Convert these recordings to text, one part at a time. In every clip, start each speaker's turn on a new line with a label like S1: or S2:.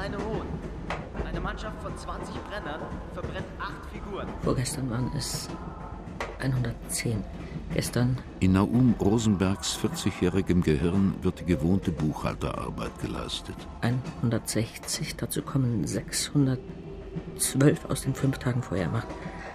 S1: eine Hohn. Eine Mannschaft von 20 Brennern verbrennt 8 Figuren.
S2: Vorgestern waren es 110. Gestern...
S3: In Naum Rosenbergs 40-jährigem Gehirn wird die gewohnte Buchhalterarbeit geleistet.
S2: 160, dazu kommen 612 aus den 5 Tagen vorher. Macht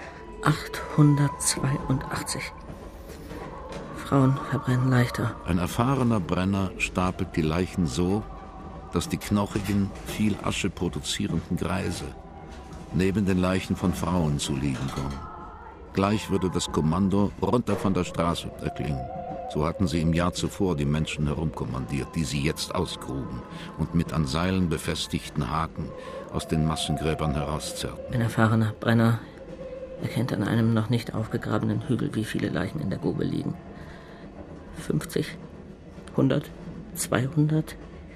S2: 882. Frauen verbrennen leichter.
S3: Ein erfahrener Brenner stapelt die Leichen so, dass die knochigen, viel Asche produzierenden Greise neben den Leichen von Frauen zu liegen kommen. Gleich würde das Kommando runter von der Straße erklingen. So hatten sie im Jahr zuvor die Menschen herumkommandiert, die sie jetzt ausgruben und mit an Seilen befestigten Haken aus den Massengräbern herauszerrten.
S2: Ein erfahrener Brenner erkennt an einem noch nicht aufgegrabenen Hügel, wie viele Leichen in der Grube liegen. 50, 100, 200,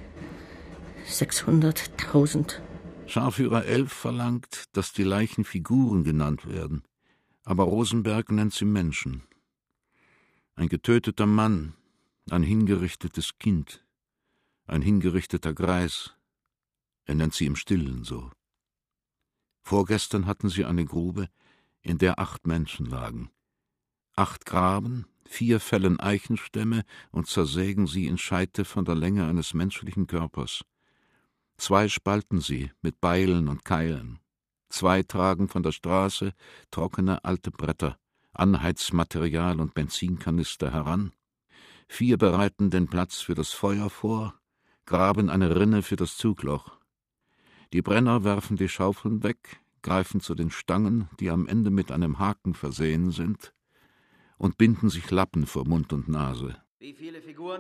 S2: 600, 1000.
S3: Scharführer 11 verlangt, dass die Leichen Figuren genannt werden. Aber Rosenberg nennt sie Menschen. Ein getöteter Mann, ein hingerichtetes Kind, ein hingerichteter Greis. Er nennt sie im Stillen so. Vorgestern hatten sie eine Grube, in der 8 Menschen lagen. 8 graben, 4 fällen Eichenstämme und zersägen sie in Scheite von der Länge eines menschlichen Körpers. 2 spalten sie mit Beilen und Keilen. 2 tragen von der Straße trockene alte Bretter, Anheizmaterial und Benzinkanister heran. 4 bereiten den Platz für das Feuer vor, graben eine Rinne für das Zugloch. Die Brenner werfen die Schaufeln weg, greifen zu den Stangen, die am Ende mit einem Haken versehen sind, und binden sich Lappen vor Mund und Nase.
S1: Wie viele Figuren?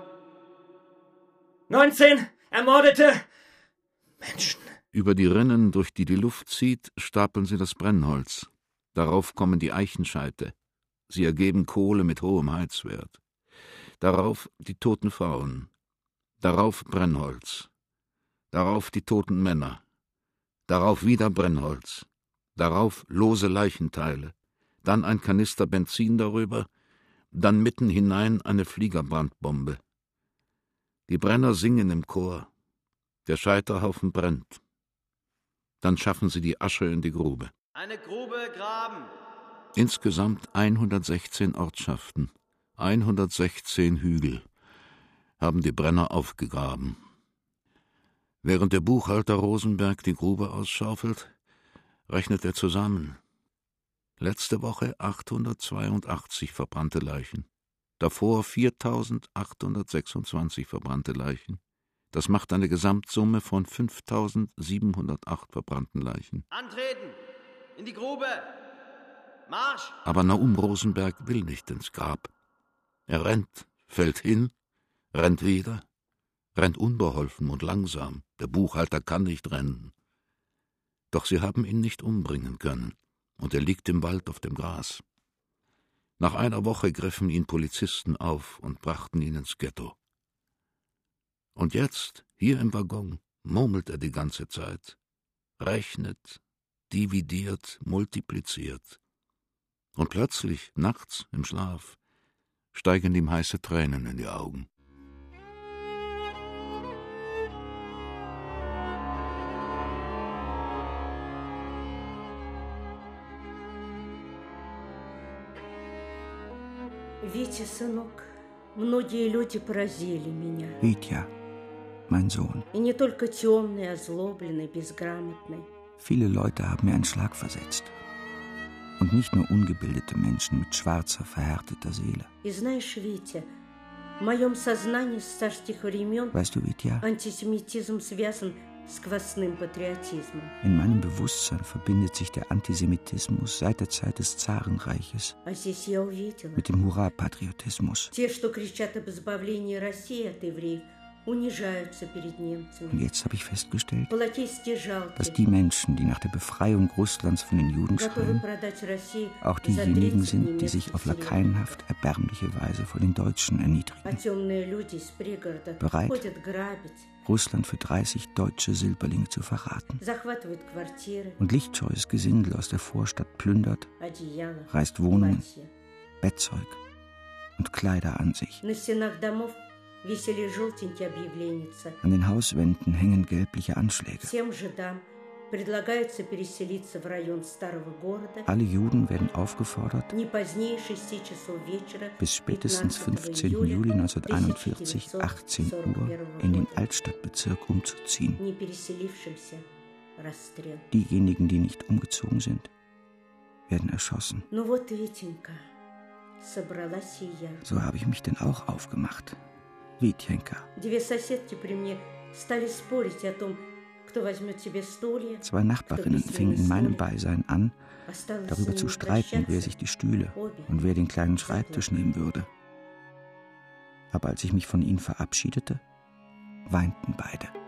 S4: 19 ermordete Menschen.
S3: Über die Rinnen, durch die die Luft zieht, stapeln sie das Brennholz. Darauf kommen die Eichenscheite. Sie ergeben Kohle mit hohem Heizwert. Darauf die toten Frauen. Darauf Brennholz. Darauf die toten Männer. Darauf wieder Brennholz. Darauf lose Leichenteile. Dann ein Kanister Benzin darüber. Dann mitten hinein eine Fliegerbrandbombe. Die Brenner singen im Chor. Der Scheiterhaufen brennt. Dann schaffen sie die Asche in die Grube.
S1: Eine Grube graben.
S3: Insgesamt 116 Ortschaften, 116 Hügel haben die Brenner aufgegraben. Während der Buchhalter Rosenberg die Grube ausschaufelt, rechnet er zusammen. Letzte Woche 882 verbrannte Leichen, davor 4.826 verbrannte Leichen. Das macht eine Gesamtsumme von 5.708 verbrannten Leichen.
S1: Antreten! In die Grube! Marsch!
S3: Aber Naum Rosenberg will nicht ins Grab. Er rennt, fällt hin, rennt wieder, rennt unbeholfen und langsam. Der Buchhalter kann nicht rennen. Doch sie haben ihn nicht umbringen können, und er liegt im Wald auf dem Gras. Nach einer Woche griffen ihn Polizisten auf und brachten ihn ins Ghetto. Und jetzt, hier im Waggon, murmelt er die ganze Zeit, rechnet, dividiert, multipliziert. Und plötzlich, nachts im Schlaf, steigen ihm heiße Tränen in die Augen.
S5: Витя, сынок, многие люди поразили меня.
S6: Витя, mein Sohn.
S5: И не только темный, озлобленный, безграмотный.
S6: Viele Leute haben mir einen Schlag versetzt. Und nicht nur ungebildete Menschen mit schwarzer, verhärteter Seele.
S5: И знаешь, Витя, в моем сознании с царских времен
S6: Weißt du, Витя,
S5: антисемитизм связан с квасным патриотизмом.
S6: in meinem Bewusstsein verbindet sich der Antisemitismus seit der Zeit des Zarenreiches
S5: А здесь я увидела.
S6: mit dem Hurra-Patriotismus.
S5: Те, что кричат об избавлении России от евреев, унижаются перед
S6: Und
S5: немцами.
S6: jetzt habe ich festgestellt,
S5: Полотейские
S6: dass
S5: жалкие,
S6: die Menschen, die nach der Befreiung Russlands von den Juden
S5: готовы
S6: schreien,
S5: продать Россию
S6: auch
S5: за
S6: diejenigen
S5: 30
S6: sind, die sich
S5: немецких
S6: auf
S5: серебряных.
S6: lakaienhaft erbärmliche Weise vor den Deutschen
S5: А
S6: erniedrigen,
S5: темные люди из пригорода
S6: Bereit.
S5: ходят грабить,
S6: Russland für 30 deutsche Silberlinge zu verraten.
S5: захватывают квартиры,
S6: Und lichtscheues Gesindel aus der Vorstadt plündert,
S5: одеяла,
S6: reißt Wohnungen,
S5: платья.
S6: Bettzeug und Kleider an sich.
S5: На стенах домов висели желтенькие объявленница.
S6: An den Hauswänden hängen gelbliche Anschläge.
S5: Всем жидам предлагается переселиться в район старого города.
S6: Alle Juden werden aufgefordert,
S5: Не позднее 6 часов вечера
S6: bis spätestens 15. Juli 1941, 18 Uhr, in den Altstadtbezirk umzuziehen.
S5: Не переселившимся расстрел.
S6: Diejenigen, die nicht umgezogen sind, werden erschossen.
S5: Ну вот, Витенька, собралась и я.
S6: So habe ich mich denn auch aufgemacht. Witjenka.
S5: Две соседки при мне стали спорить о том, кто возьмет себе стулья.
S6: Zwei Nachbarinnen fingen in meinem Beisein an, darüber zu streiten, wer sich die Stühle und wer den kleinen Schreibtisch nehmen würde. Aber als ich mich von ihnen verabschiedete, weinten beide.